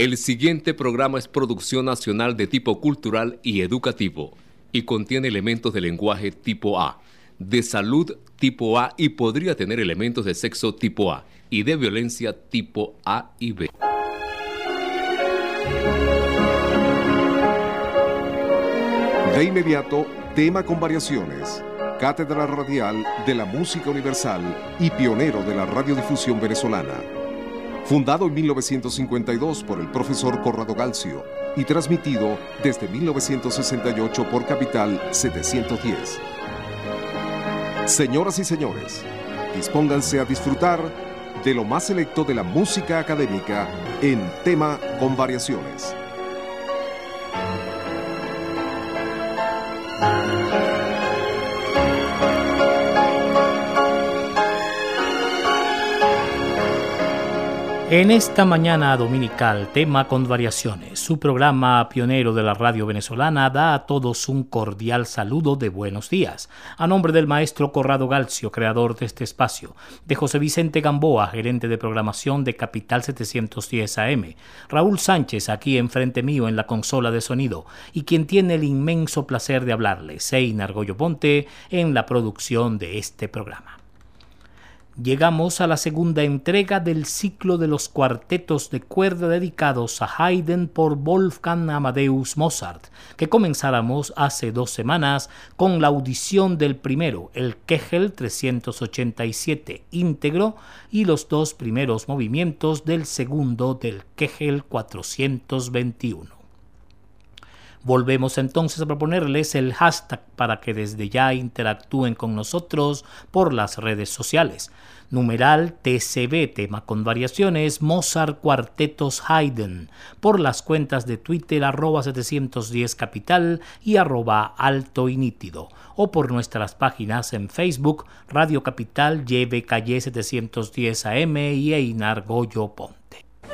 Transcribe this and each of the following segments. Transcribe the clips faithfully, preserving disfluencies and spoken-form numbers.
El siguiente programa es producción nacional de tipo cultural y educativo y contiene elementos de lenguaje tipo A, de salud tipo A y podría tener elementos de sexo tipo A y de violencia tipo A y B. De inmediato, tema con variaciones. Cátedra Radial de la Música Universal y pionero de la radiodifusión venezolana. Fundado en mil novecientos cincuenta y dos por el profesor Corrado Galcio y transmitido desde mil novecientos sesenta y ocho por Capital setecientos diez. Señoras y señores, dispónganse a disfrutar de lo más selecto de la música académica en tema con variaciones. En esta mañana dominical, tema con variaciones, su programa pionero de la radio venezolana da a todos un cordial saludo de buenos días. A nombre del maestro Corrado Galcio, creador de este espacio, de José Vicente Gamboa, gerente de programación de Capital setecientos diez A M, Raúl Sánchez, aquí enfrente mío en la consola de sonido, y quien tiene el inmenso placer de hablarle, Seinar Goyo Ponte, en la producción de este programa. Llegamos a la segunda entrega del ciclo de los cuartetos de cuerda dedicados a Haydn por Wolfgang Amadeus Mozart, que comenzáramos hace dos semanas con la audición del primero, el Kegel trescientos ochenta y siete íntegro, y los dos primeros movimientos del segundo del Kegel cuatrocientos veintiuno. Volvemos entonces a proponerles el hashtag para que desde ya interactúen con nosotros por las redes sociales. Numeral T C B, tema con variaciones, Mozart Cuartetos Haydn, por las cuentas de Twitter arroba setecientos diez Capital y arroba Alto y Nítido, o por nuestras páginas en Facebook, Radio Capital, Y B Calle setecientos diez A M y Einar Goyo Ponte.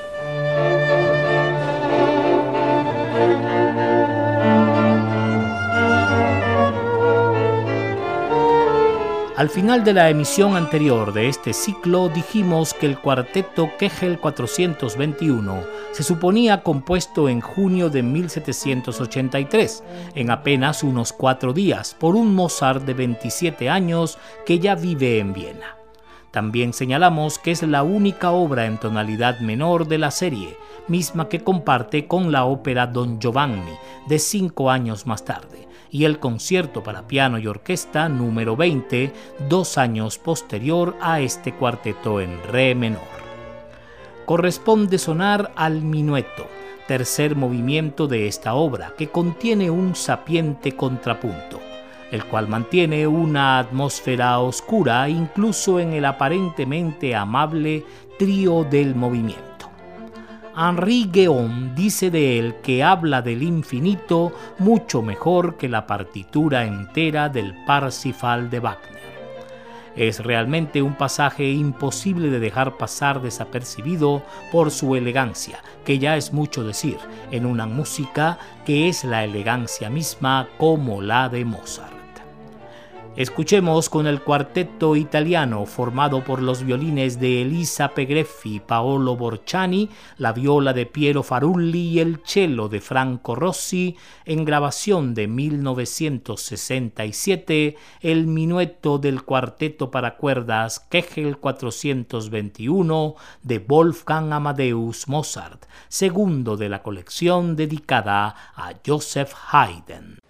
Al final de la emisión anterior de este ciclo dijimos que el cuarteto Kegel cuatrocientos veintiuno se suponía compuesto en junio de mil setecientos ochenta y tres, en apenas unos cuatro días, por un Mozart de veintisiete años que ya vive en Viena. También señalamos que es la única obra en tonalidad menor de la serie, misma que comparte con la ópera Don Giovanni, de cinco años más tarde, y el concierto para piano y orquesta número veinte, dos años posterior a este cuarteto en re menor. Corresponde sonar al minueto, tercer movimiento de esta obra, que contiene un sapiente contrapunto, el cual mantiene una atmósfera oscura incluso en el aparentemente amable trío del movimiento. Henri Guéon dice de él que habla del infinito mucho mejor que la partitura entera del Parsifal de Wagner. Es realmente un pasaje imposible de dejar pasar desapercibido por su elegancia, que ya es mucho decir, en una música que es la elegancia misma como la de Mozart. Escuchemos con el cuarteto italiano formado por los violines de Elisa Pegreffi, Paolo Borciani, la viola de Piero Farulli y el cello de Franco Rossi, en grabación de mil novecientos sesenta y siete, el minueto del cuarteto para cuerdas Kegel cuatrocientos veintiuno de Wolfgang Amadeus Mozart, segundo de la colección dedicada a Joseph Haydn.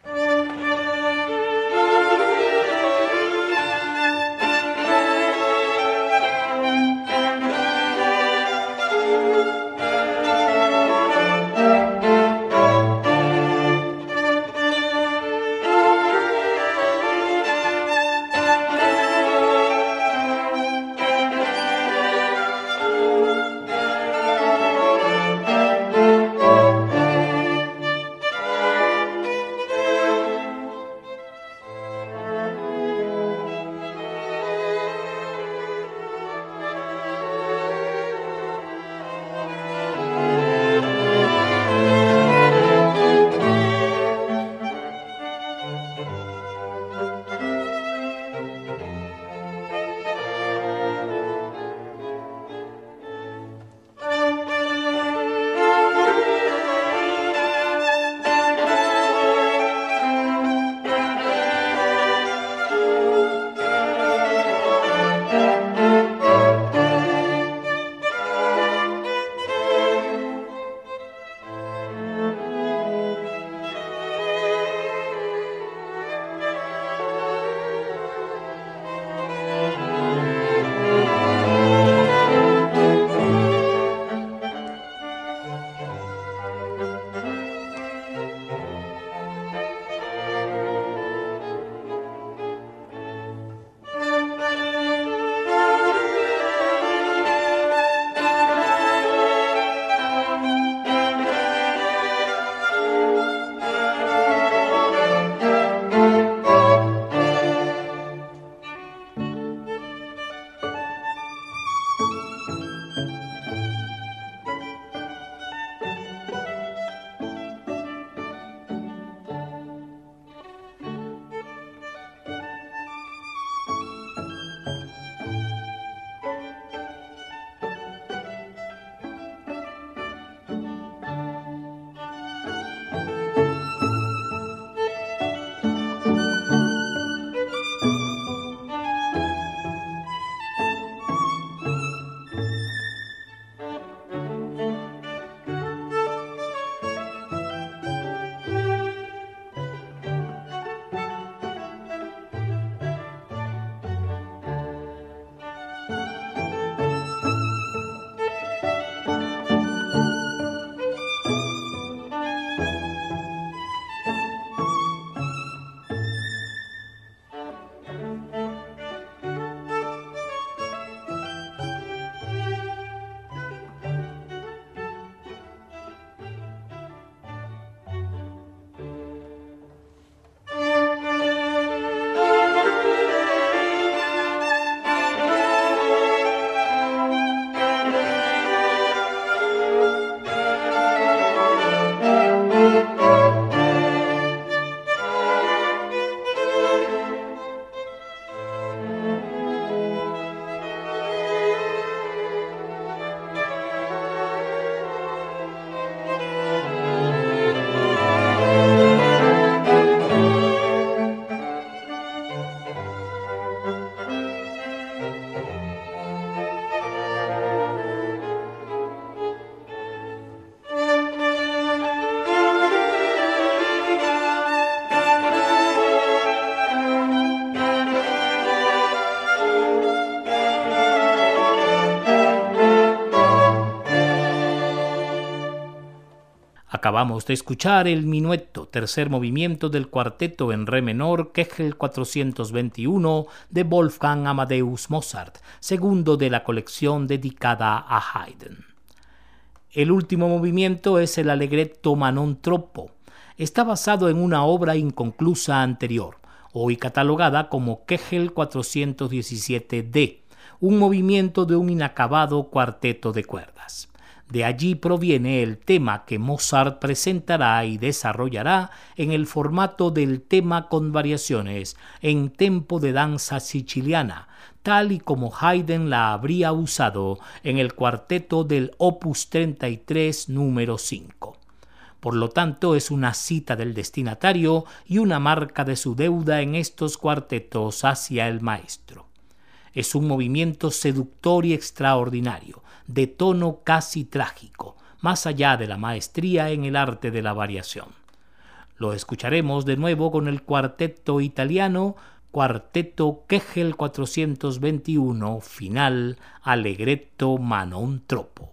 Acabamos de escuchar el minueto, tercer movimiento del cuarteto en re menor, Kegel cuatrocientos veintiuno de Wolfgang Amadeus Mozart, segundo de la colección dedicada a Haydn. El último movimiento es el Allegretto ma non troppo. Está basado en una obra inconclusa anterior, hoy catalogada como Kegel cuatrocientos diecisiete de, un movimiento de un inacabado cuarteto de cuerdas. De allí proviene el tema que Mozart presentará y desarrollará en el formato del tema con variaciones en tempo de danza siciliana, tal y como Haydn la habría usado en el cuarteto del Opus treinta y tres número cinco. Por lo tanto, es una cita del destinatario y una marca de su deuda en estos cuartetos hacia el maestro. Es un movimiento seductor y extraordinario, de tono casi trágico, más allá de la maestría en el arte de la variación. Lo escucharemos de nuevo con el cuarteto italiano, Cuarteto Kegel cuatrocientos veintiuno, final, Allegretto ma non troppo.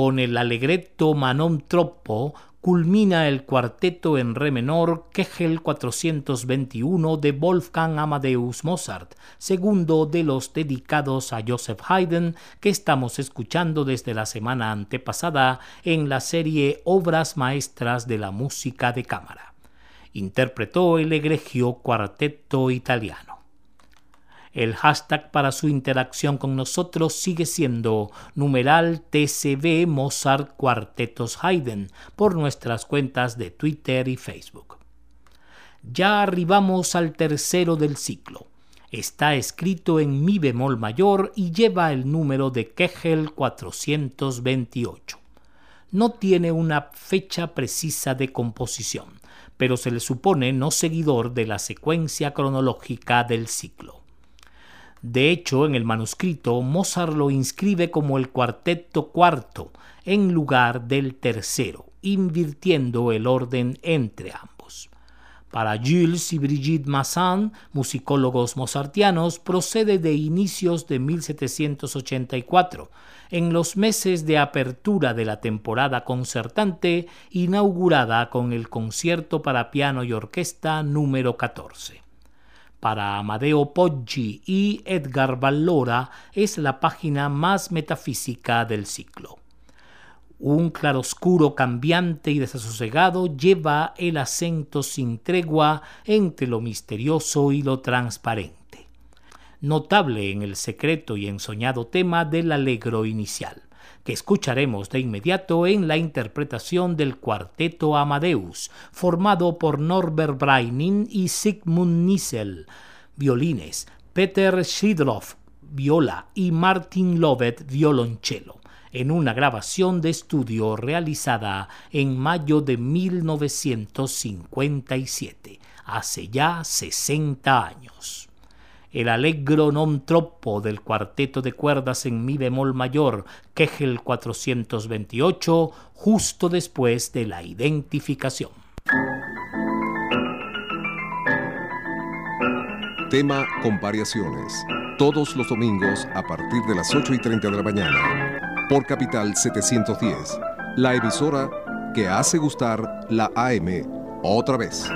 Con el allegretto ma non troppo culmina el cuarteto en re menor Kegel cuatrocientos veintiuno de Wolfgang Amadeus Mozart, segundo de los dedicados a Joseph Haydn que estamos escuchando desde la semana antepasada en la serie Obras Maestras de la Música de Cámara. Interpretó el egregio Cuarteto Italiano. El hashtag para su interacción con nosotros sigue siendo numeral T C B Mozart Cuartetos Haydn por nuestras cuentas de Twitter y Facebook. Ya arribamos al tercero del ciclo. Está escrito en mi bemol mayor y lleva el número de Kegel cuatrocientos veintiocho. No tiene una fecha precisa de composición, pero se le supone no seguidor de la secuencia cronológica del ciclo. De hecho, en el manuscrito, Mozart lo inscribe como el cuarteto cuarto en lugar del tercero, invirtiendo el orden entre ambos. Para Jules y Brigitte Massin, musicólogos mozartianos, procede de inicios de mil setecientos ochenta y cuatro, en los meses de apertura de la temporada concertante, inaugurada con el concierto para piano y orquesta número catorce. Para Amadeo Poggi y Edgar Vallora es la página más metafísica del ciclo. Un claroscuro cambiante y desasosegado lleva el acento sin tregua entre lo misterioso y lo transparente. Notable en el secreto y ensoñado tema del allegro inicial, que escucharemos de inmediato en la interpretación del Cuarteto Amadeus, formado por Norbert Breining y Sigmund Niesel, violines, Peter Schidloff, viola y Martin Lovett, violonchelo, en una grabación de estudio realizada en mayo de mil novecientos cincuenta y siete, hace ya sesenta años. El allegro non troppo del cuarteto de cuerdas en mi bemol mayor, Kegel cuatrocientos veintiocho, justo después de la identificación. Tema con variaciones. Todos los domingos a partir de las ocho y treinta de la mañana. Por Capital setecientos diez. La emisora que hace gustar la A M otra vez.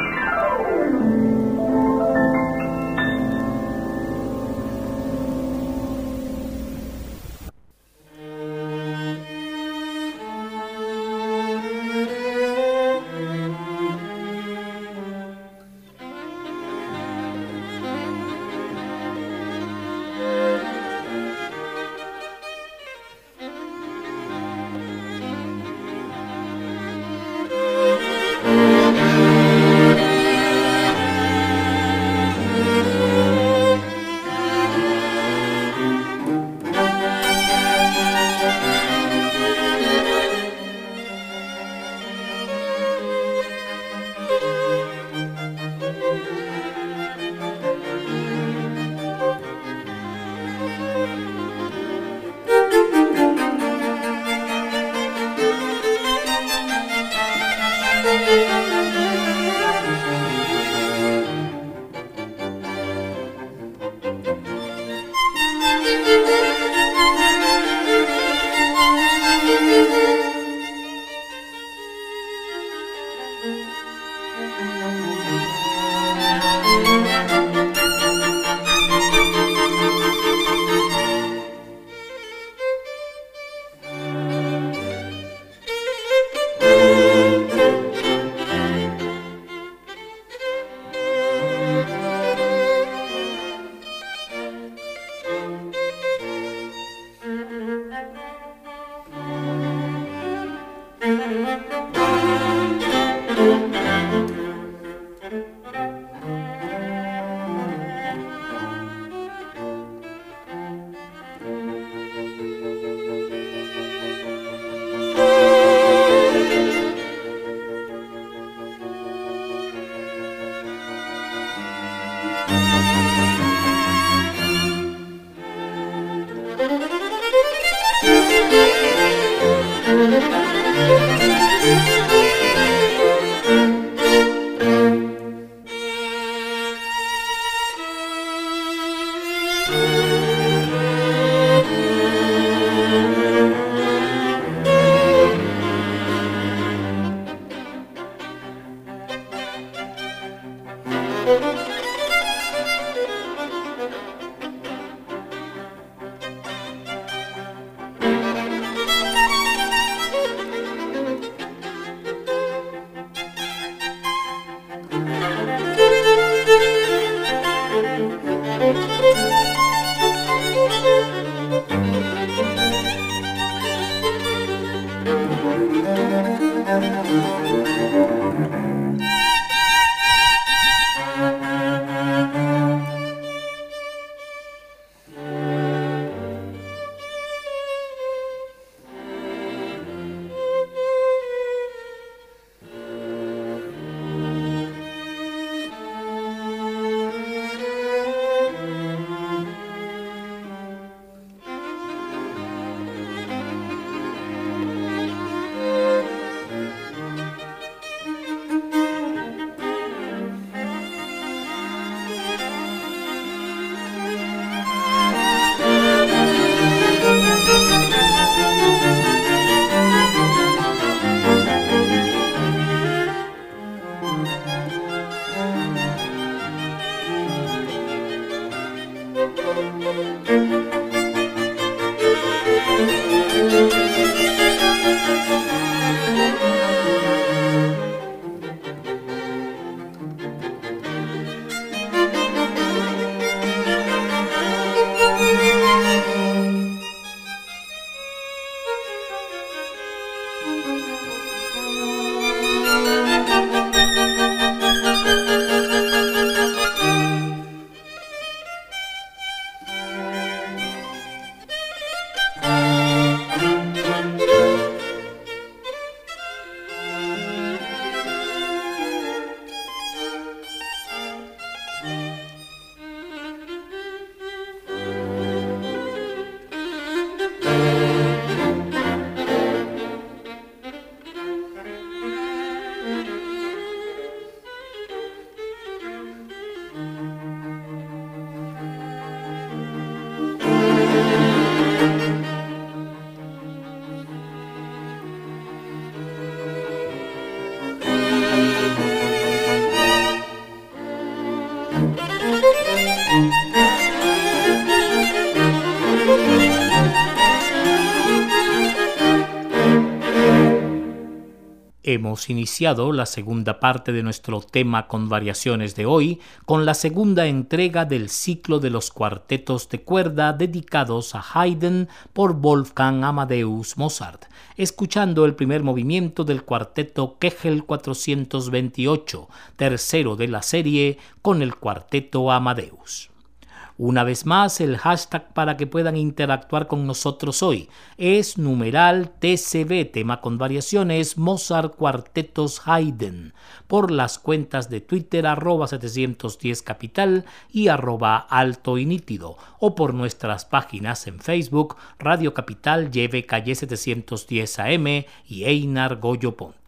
Hemos iniciado la segunda parte de nuestro tema con variaciones de hoy con la segunda entrega del ciclo de los cuartetos de cuerda dedicados a Haydn por Wolfgang Amadeus Mozart, escuchando el primer movimiento del cuarteto Kegel cuatrocientos veintiocho, tercero de la serie, con el cuarteto Amadeus. Una vez más, el hashtag para que puedan interactuar con nosotros hoy es numeral T C B, tema con variaciones, Mozart Cuartetos Haydn, por las cuentas de Twitter arroba setecientos diez capital y arroba alto y nítido, o por nuestras páginas en Facebook, Radio Capital Lleve Calle setecientos diez A M y Einar Goyo Ponte.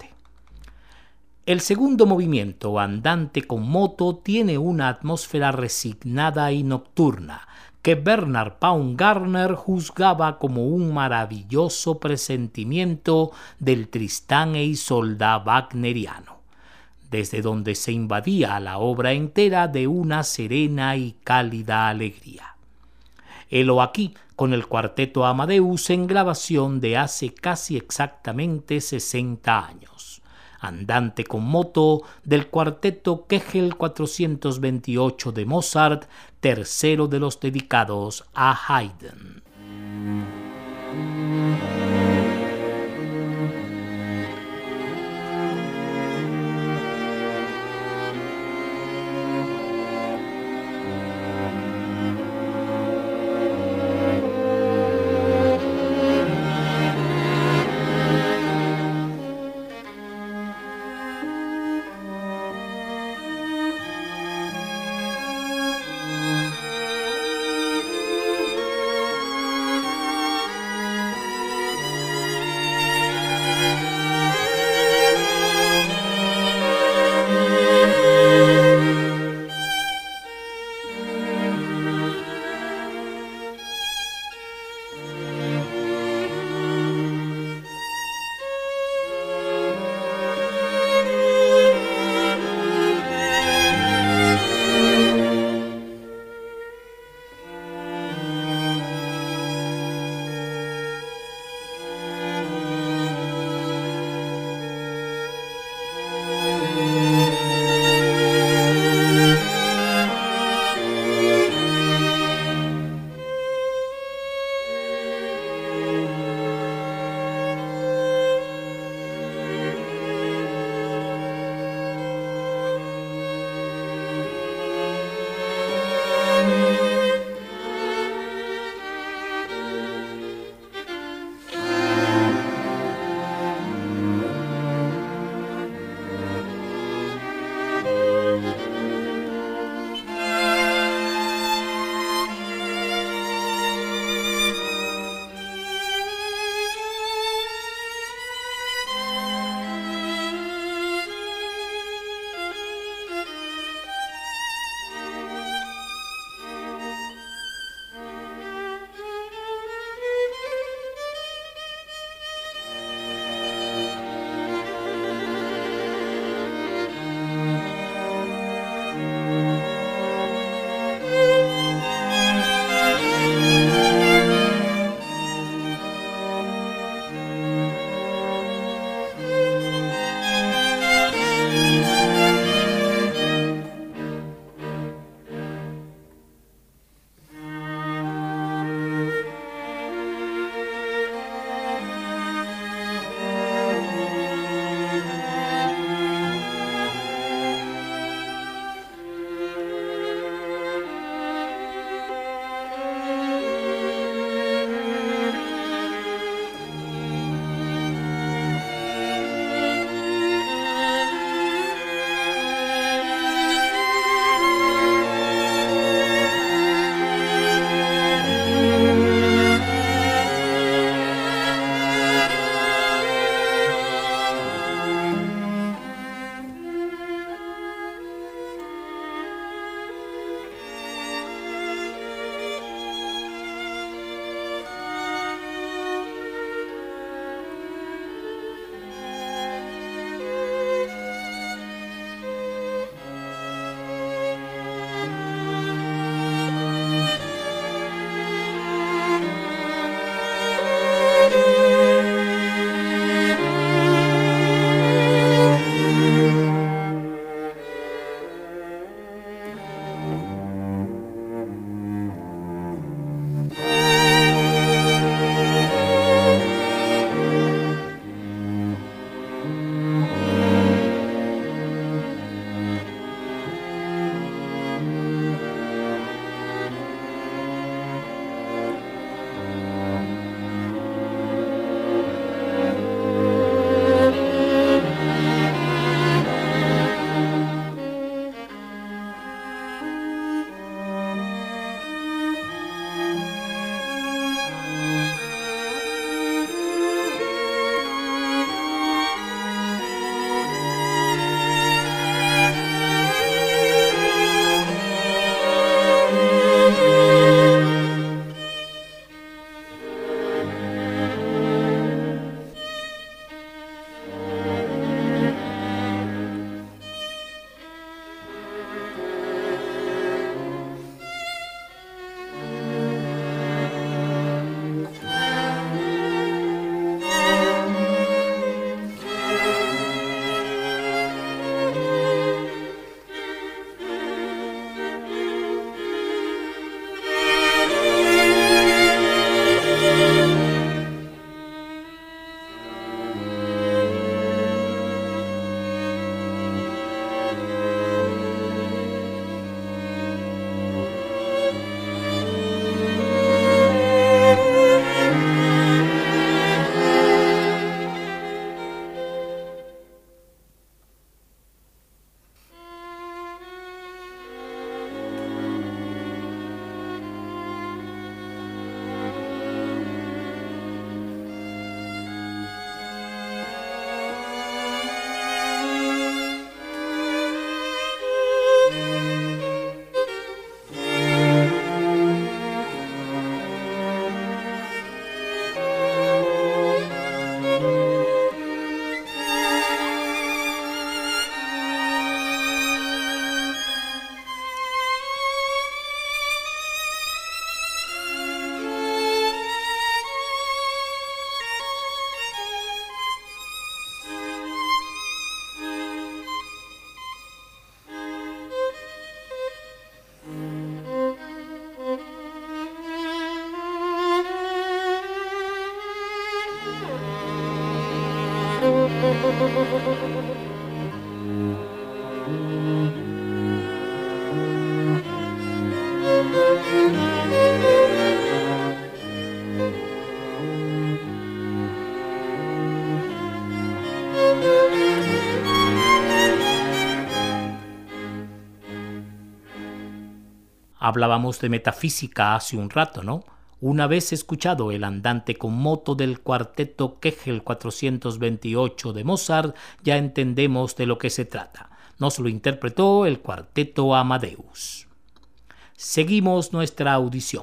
El segundo movimiento, Andante con moto, tiene una atmósfera resignada y nocturna que Bernard Baumgartner juzgaba como un maravilloso presentimiento del Tristán e Isolda wagneriano, desde donde se invadía la obra entera de una serena y cálida alegría. Helo aquí con el cuarteto Amadeus en grabación de hace casi exactamente sesenta años. Andante con moto del cuarteto Kegel cuatrocientos veintiocho de Mozart, tercero de los dedicados a Haydn. Hablábamos de metafísica hace un rato, ¿no? Una vez escuchado el andante con moto del cuarteto Kegel cuatrocientos veintiocho de Mozart, ya entendemos de lo que se trata. Nos lo interpretó el cuarteto Amadeus. Seguimos nuestra audición.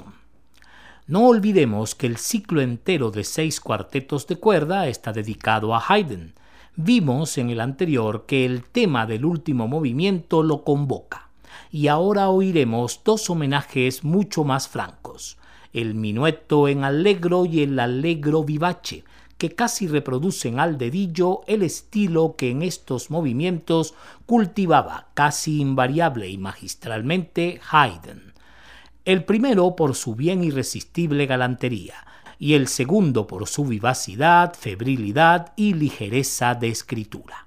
No olvidemos que el ciclo entero de seis cuartetos de cuerda está dedicado a Haydn. Vimos en el anterior que el tema del último movimiento lo convoca. Y ahora oiremos dos homenajes mucho más francos. El minueto en allegro y el allegro vivace, que casi reproducen al dedillo el estilo que en estos movimientos cultivaba casi invariable y magistralmente Haydn. El primero por su bien irresistible galantería y el segundo por su vivacidad, febrilidad y ligereza de escritura.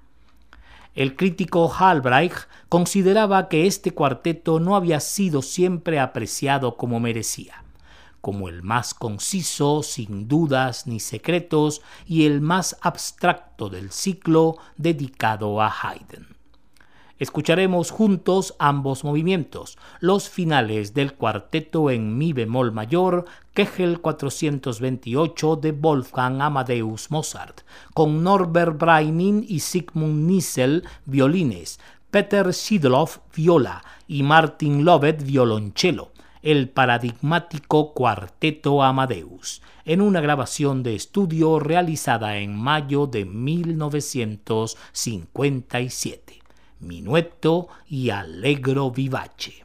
El crítico Halbreich consideraba que este cuarteto no había sido siempre apreciado como merecía, como el más conciso, sin dudas ni secretos, y el más abstracto del ciclo dedicado a Haydn. Escucharemos juntos ambos movimientos, los finales del cuarteto en mi bemol mayor, Kegel cuatrocientos veintiocho de Wolfgang Amadeus Mozart, con Norbert Breining y Sigmund Niesel violines, Peter Schidlow viola y Martin Lovett violonchelo, el paradigmático Cuarteto Amadeus, en una grabación de estudio realizada en mayo de mil novecientos cincuenta y siete. Minueto y allegro vivace.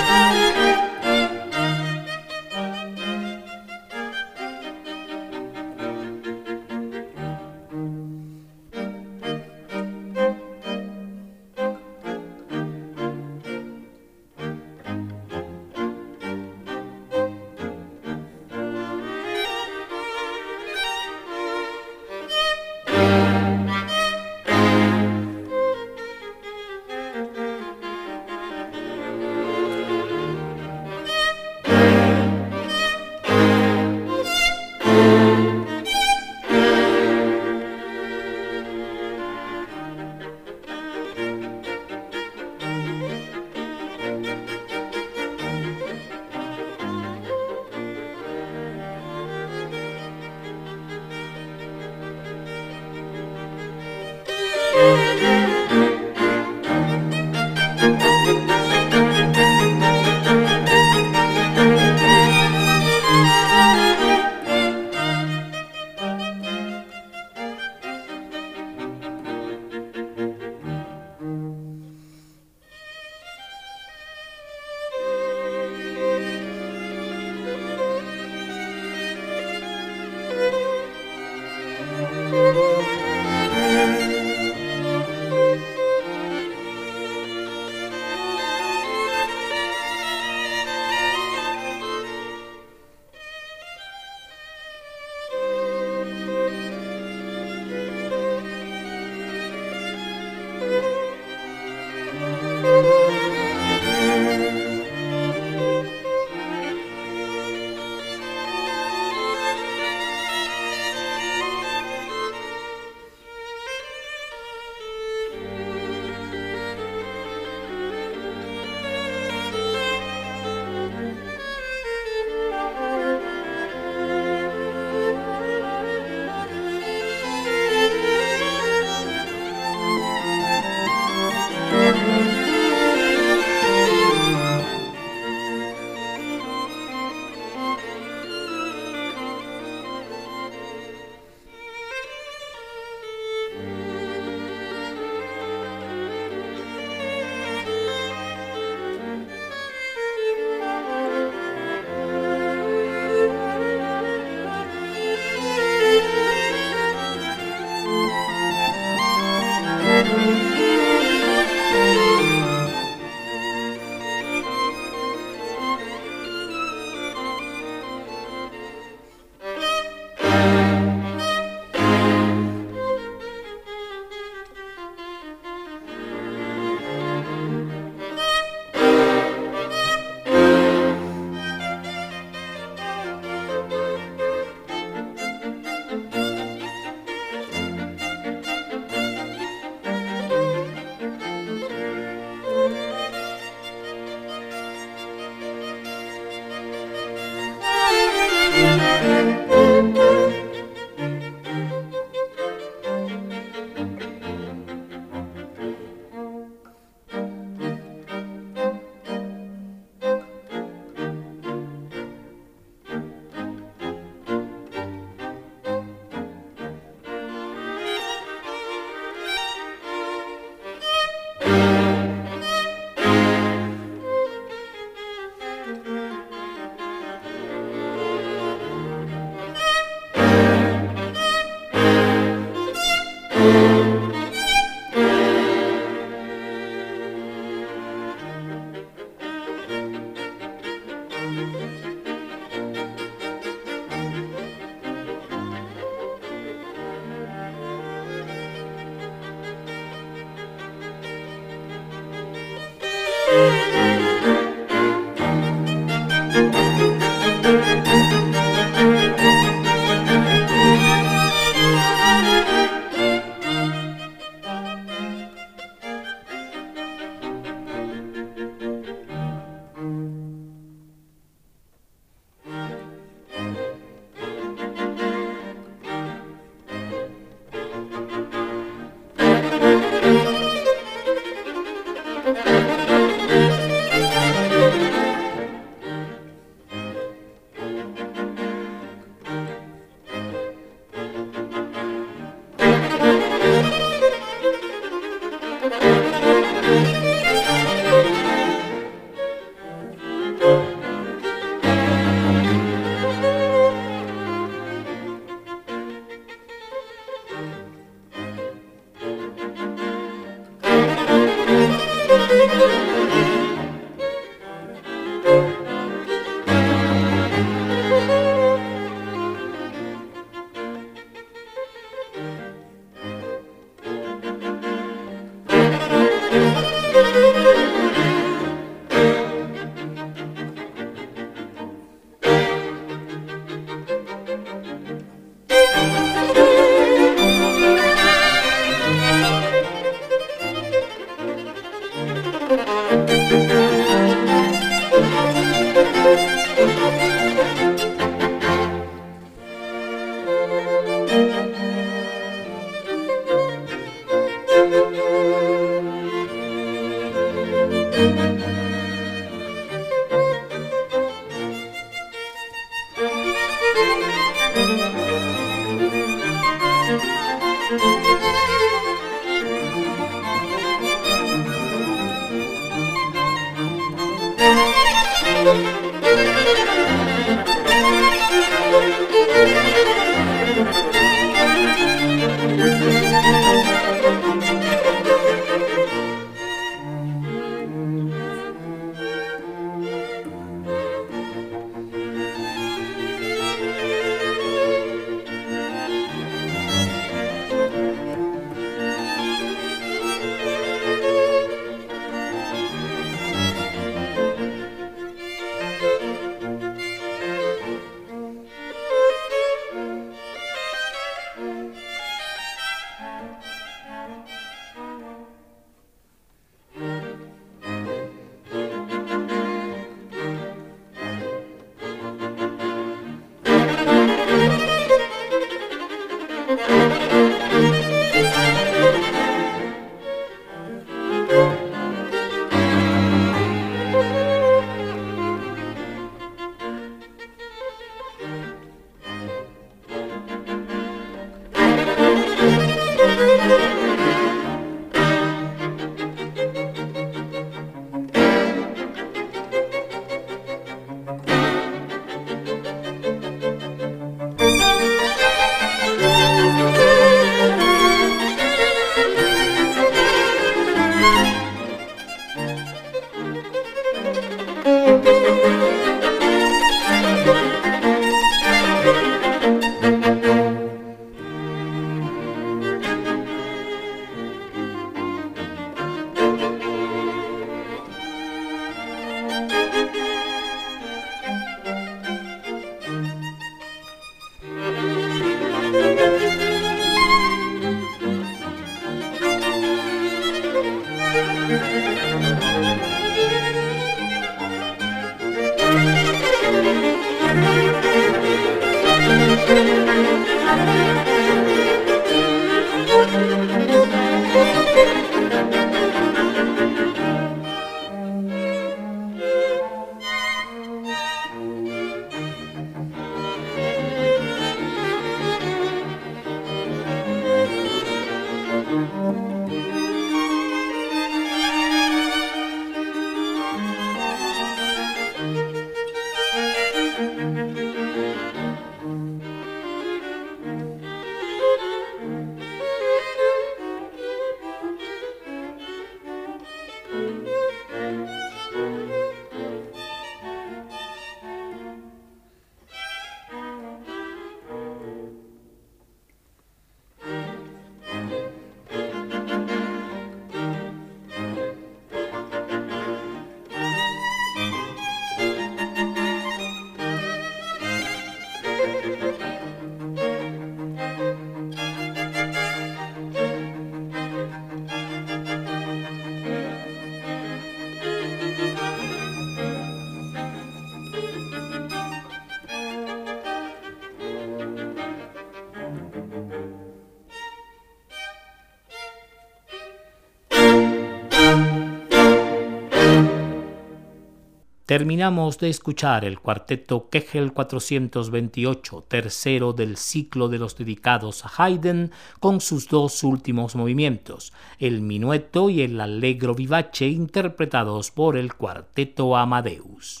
Terminamos de escuchar el cuarteto Köchel cuatrocientos veintiocho, tercero del ciclo de los dedicados a Haydn, con sus dos últimos movimientos, el minueto y el allegro vivace, interpretados por el cuarteto Amadeus.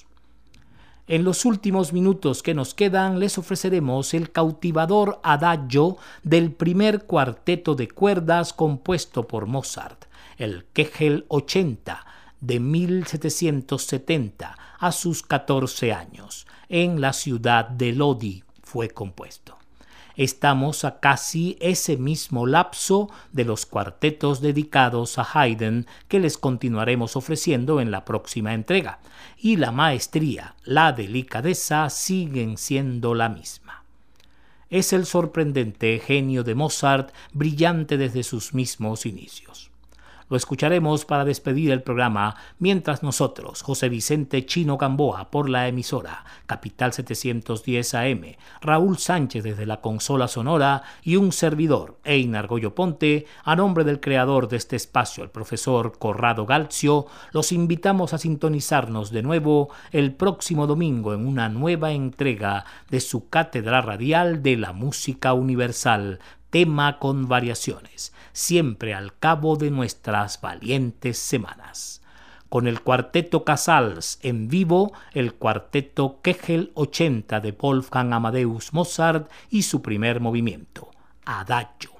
En los últimos minutos que nos quedan les ofreceremos el cautivador adagio del primer cuarteto de cuerdas compuesto por Mozart, el Köchel ochenta, de mil setecientos setenta, a sus catorce años. En la ciudad de Lodi fue compuesto. Estamos a casi ese mismo lapso de los cuartetos dedicados a Haydn que les continuaremos ofreciendo en la próxima entrega, y la maestría, la delicadeza siguen siendo la misma. Es el sorprendente genio de Mozart, brillante desde sus mismos inicios. Lo escucharemos para despedir el programa, mientras nosotros, José Vicente Chino Gamboa por la emisora Capital setecientos diez A M, Raúl Sánchez desde la consola sonora y un servidor, Einar Goyo Ponte, a nombre del creador de este espacio, el profesor Corrado Galcio, los invitamos a sintonizarnos de nuevo el próximo domingo en una nueva entrega de su Cátedra Radial de la Música Universal, tema con variaciones, siempre al cabo de nuestras valientes semanas. Con el cuarteto Casals en vivo, el cuarteto Köchel ochenta de Wolfgang Amadeus Mozart y su primer movimiento, Adagio.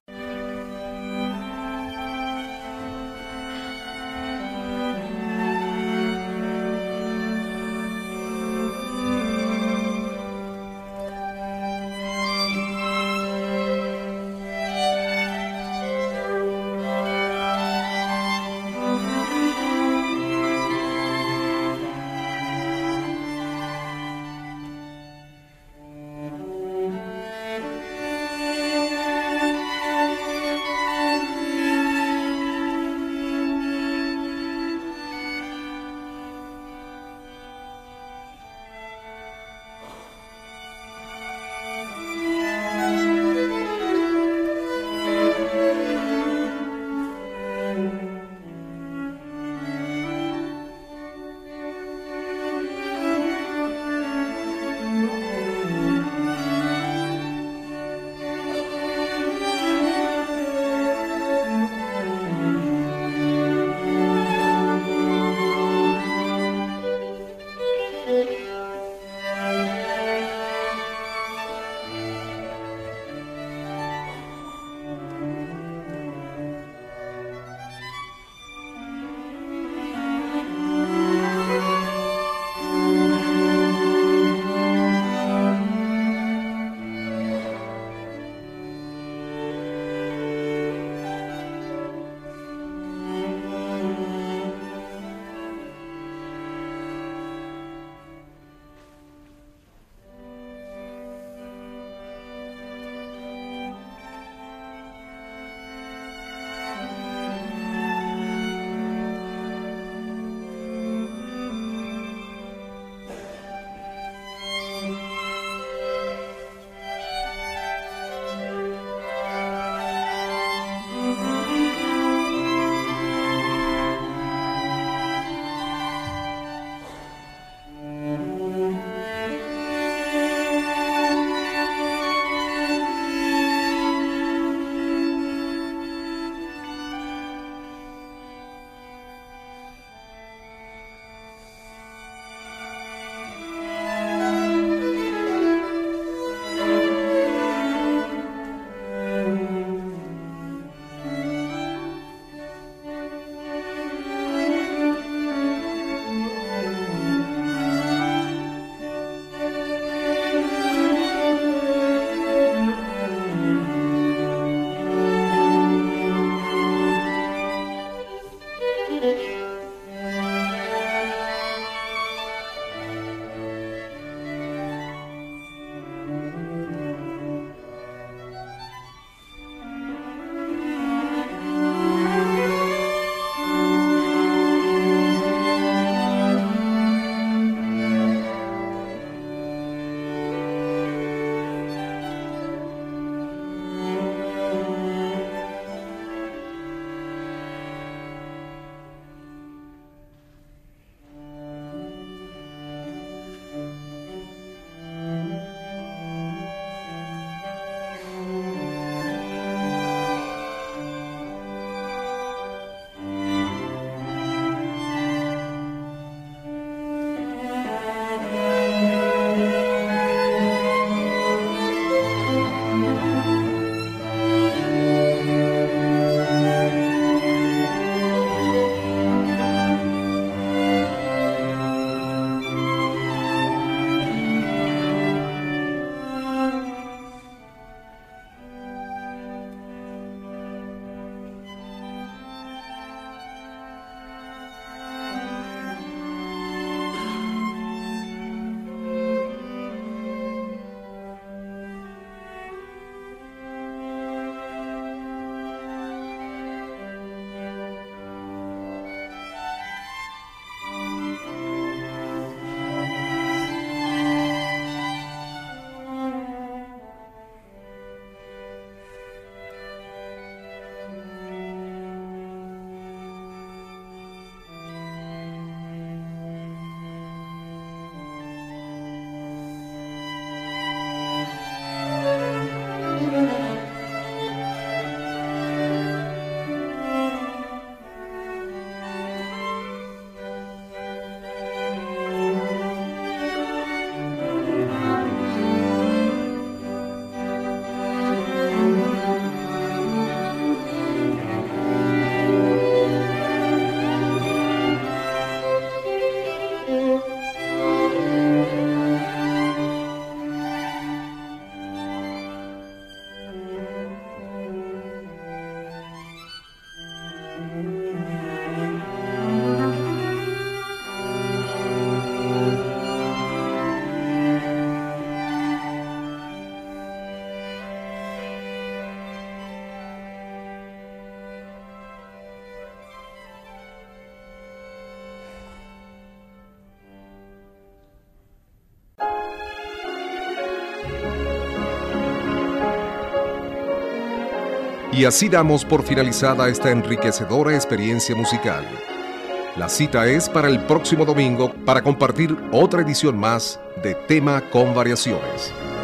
Y así damos por finalizada esta enriquecedora experiencia musical. La cita es para el próximo domingo para compartir otra edición más de Tema con Variaciones.